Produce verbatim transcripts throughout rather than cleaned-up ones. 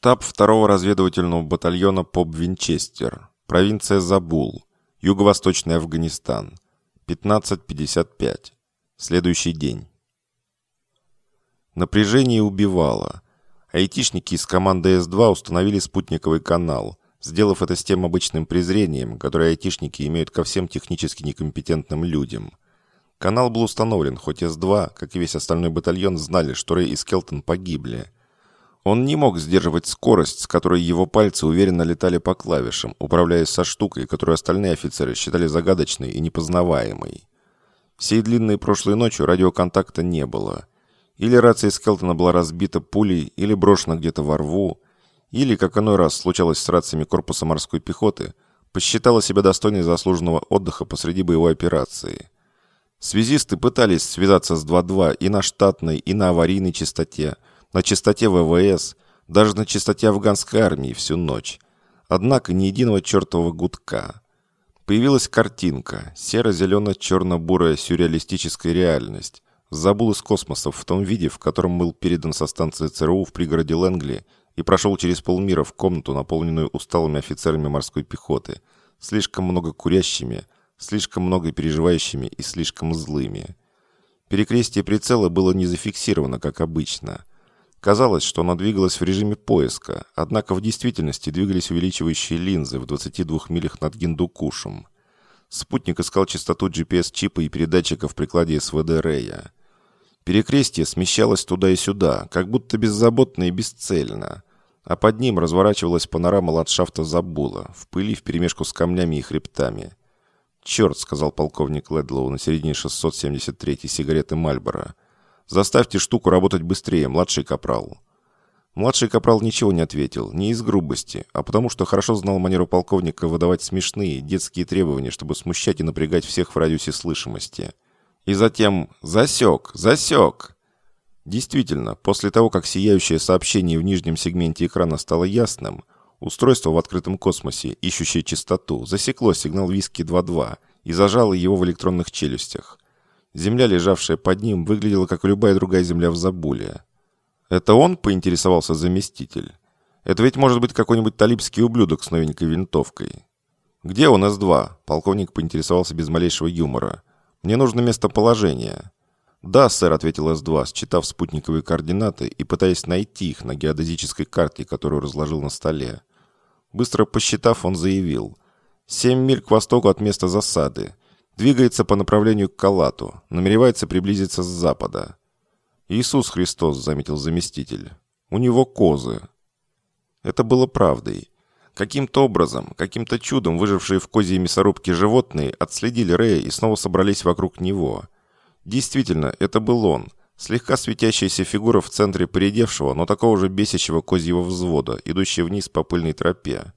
Штаб второго разведывательного батальона ПОП «Винчестер», провинция Забул, юго-восточный Афганистан, пятнадцать пятьдесят пять. Следующий день. Напряжение убивало. Айтишники из команды эс два установили спутниковый канал, сделав это с тем обычным презрением, которое айтишники имеют ко всем технически некомпетентным людям. Канал был установлен, хоть эс два, как и весь остальной батальон, знали, что Рэй и Скелтон погибли. Он не мог сдерживать скорость, с которой его пальцы уверенно летали по клавишам, управляясь со штукой, которую остальные офицеры считали загадочной и непознаваемой. Всей длинной прошлой ночью радиоконтакта не было. Или рация Скелтона была разбита пулей, или брошена где-то во рву, или, как иной раз случалось с рациями корпуса морской пехоты, посчитала себя достойной заслуженного отдыха посреди боевой операции. Связисты пытались связаться с два-два и на штатной, и на аварийной частоте, на частоте вэ вэ эс, даже на частоте афганской армии всю ночь. Однако ни единого чертового гудка. Появилась картинка, серо-зелено-черно-бурая сюрреалистическая реальность. Забул из космоса в том виде, в котором был передан со станции ЦРУ в пригороде Лэнгли и прошел через полмира в комнату, наполненную усталыми офицерами морской пехоты, слишком много курящими, слишком много переживающими и слишком злыми. Перекрестие прицела было не зафиксировано, как обычно. Казалось, что оно двигалось в режиме поиска, однако в действительности двигались увеличивающие линзы в двадцати двух милях над Гиндукушем. Спутник искал частоту джи пи эс-чипа и передатчика в прикладе эс вэ дэ Рэя. Перекрестие смещалось туда и сюда, как будто беззаботно и бесцельно, а под ним разворачивалась панорама ландшафта Забула, в пыли вперемешку с камнями и хребтами. «Черт», — сказал полковник Ледлоу на середине шестьсот семьдесят третьей сигареты Мальборо. «Заставьте штуку работать быстрее, младший капрал». Младший капрал ничего не ответил, не из грубости, а потому что хорошо знал манеру полковника выдавать смешные, детские требования, чтобы смущать и напрягать всех в радиусе слышимости. И затем «засек, засек». Действительно, после того, как сияющее сообщение в нижнем сегменте экрана стало ясным, устройство в открытом космосе, ищущее частоту, засекло сигнал Виски два-два и зажало его в электронных челюстях. Земля, лежавшая под ним, выглядела, как и любая другая земля в Забуле. «Это он?» — поинтересовался заместитель. «Это ведь может быть какой-нибудь талибский ублюдок с новенькой винтовкой». «Где он, эс два?» — полковник поинтересовался без малейшего юмора. «Мне нужно местоположение». «Да, сэр», — ответил эс два, считав спутниковые координаты и пытаясь найти их на геодезической карте, которую разложил на столе. Быстро посчитав, он заявил. «Семь миль к востоку от места засады. Двигается по направлению к Калату. Намеревается приблизиться с запада». «Иисус Христос», — заметил заместитель. «У него козы». Это было правдой. Каким-то образом, каким-то чудом выжившие в козьей мясорубке животные отследили Рэя и снова собрались вокруг него. Действительно, это был он, слегка светящаяся фигура в центре поредевшего, но такого же бесящего козьего взвода, идущая вниз по пыльной тропе.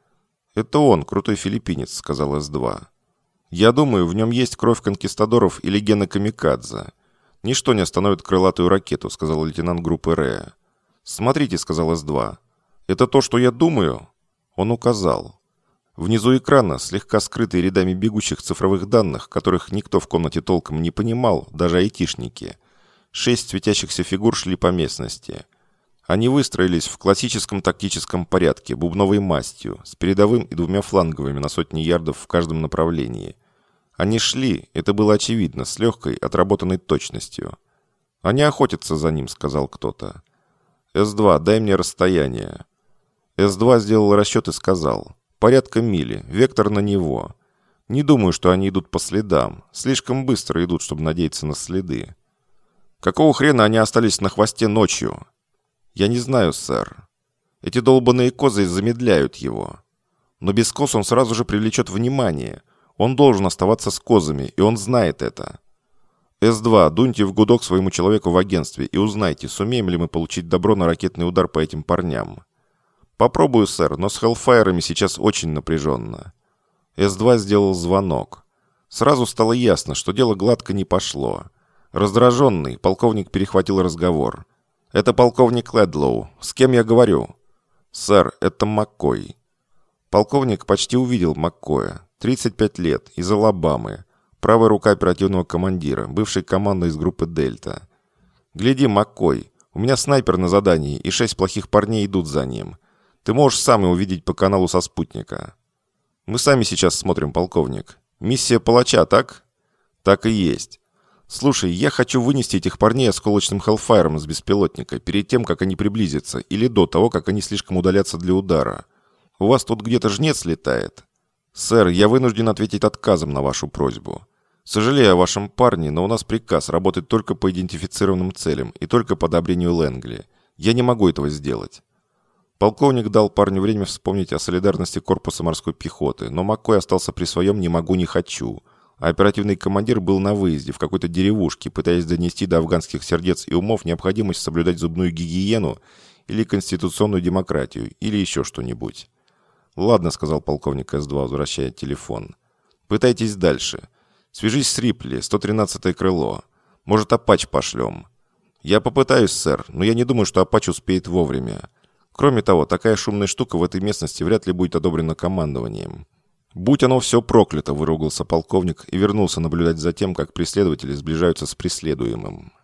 «Это он, крутой филиппинец», — сказал эс два. «Я думаю, в нем есть кровь конкистадоров или гена камикадзе. Ничто не остановит крылатую ракету», — сказал лейтенант группы Рэя. «Смотрите», — сказал эс два. «Это то, что я думаю?» Он указал. Внизу экрана, слегка скрытый рядами бегущих цифровых данных, которых никто в комнате толком не понимал, даже айтишники, шесть светящихся фигур шли по местности. Они выстроились в классическом тактическом порядке, бубновой мастью, с передовым и двумя фланговыми на сотни ярдов в каждом направлении. Они шли, это было очевидно, с легкой, отработанной точностью. «Они охотятся за ним», — сказал кто-то. «эс два, дай мне расстояние». эс два сделал расчет и сказал. «Порядка мили, вектор на него. Не думаю, что они идут по следам. Слишком быстро идут, чтобы надеяться на следы». «Какого хрена они остались на хвосте ночью?» «Я не знаю, сэр. Эти долбаные козы замедляют его. Но без коз он сразу же привлечет внимание. Он должен оставаться с козами, и он знает это. эс два, дуньте в гудок своему человеку в агентстве и узнайте, сумеем ли мы получить добро на ракетный удар по этим парням». «Попробую, сэр, но с Хеллфайрами сейчас очень напряженно». эс два сделал звонок. Сразу стало ясно, что дело гладко не пошло. Раздраженный, полковник перехватил разговор. «Это полковник Ледлоу. С кем я говорю?» «Сэр, это Маккой». Полковник почти увидел Маккоя. тридцать пять лет, из Алабамы. Правая рука оперативного командира, бывшей командой из группы «Дельта». «Гляди, Маккой, У меня снайпер на задании, и шесть плохих парней идут за ним. Ты можешь сам его видеть по каналу со спутника». «Мы сами сейчас смотрим, полковник. Миссия палача, так?» «Так и есть. Слушай, я хочу вынести этих парней осколочным хеллфайром с беспилотника перед тем, как они приблизятся, или до того, как они слишком удалятся для удара. У вас тут где-то жнец летает?» «Сэр, я вынужден ответить отказом на вашу просьбу. Сожалею о вашем парне, но у нас приказ работать только по идентифицированным целям и только по одобрению Лэнгли. Я не могу этого сделать». Полковник дал парню время вспомнить о солидарности корпуса морской пехоты, но Маккой остался при своем «не могу, не хочу», а оперативный командир был на выезде в какой-то деревушке, пытаясь донести до афганских сердец и умов необходимость соблюдать зубную гигиену или конституционную демократию, или еще что-нибудь. «Ладно», — сказал полковник С два, возвращая телефон. «Пытайтесь дальше. Свяжись с Рипли, сто тринадцатое крыло. Может, Апач пошлем». «Я попытаюсь, сэр, но я не думаю, что Апач успеет вовремя. Кроме того, такая шумная штука в этой местности вряд ли будет одобрена командованием». «Будь оно все проклято», — выругался полковник и вернулся наблюдать за тем, как преследователи сближаются с преследуемым.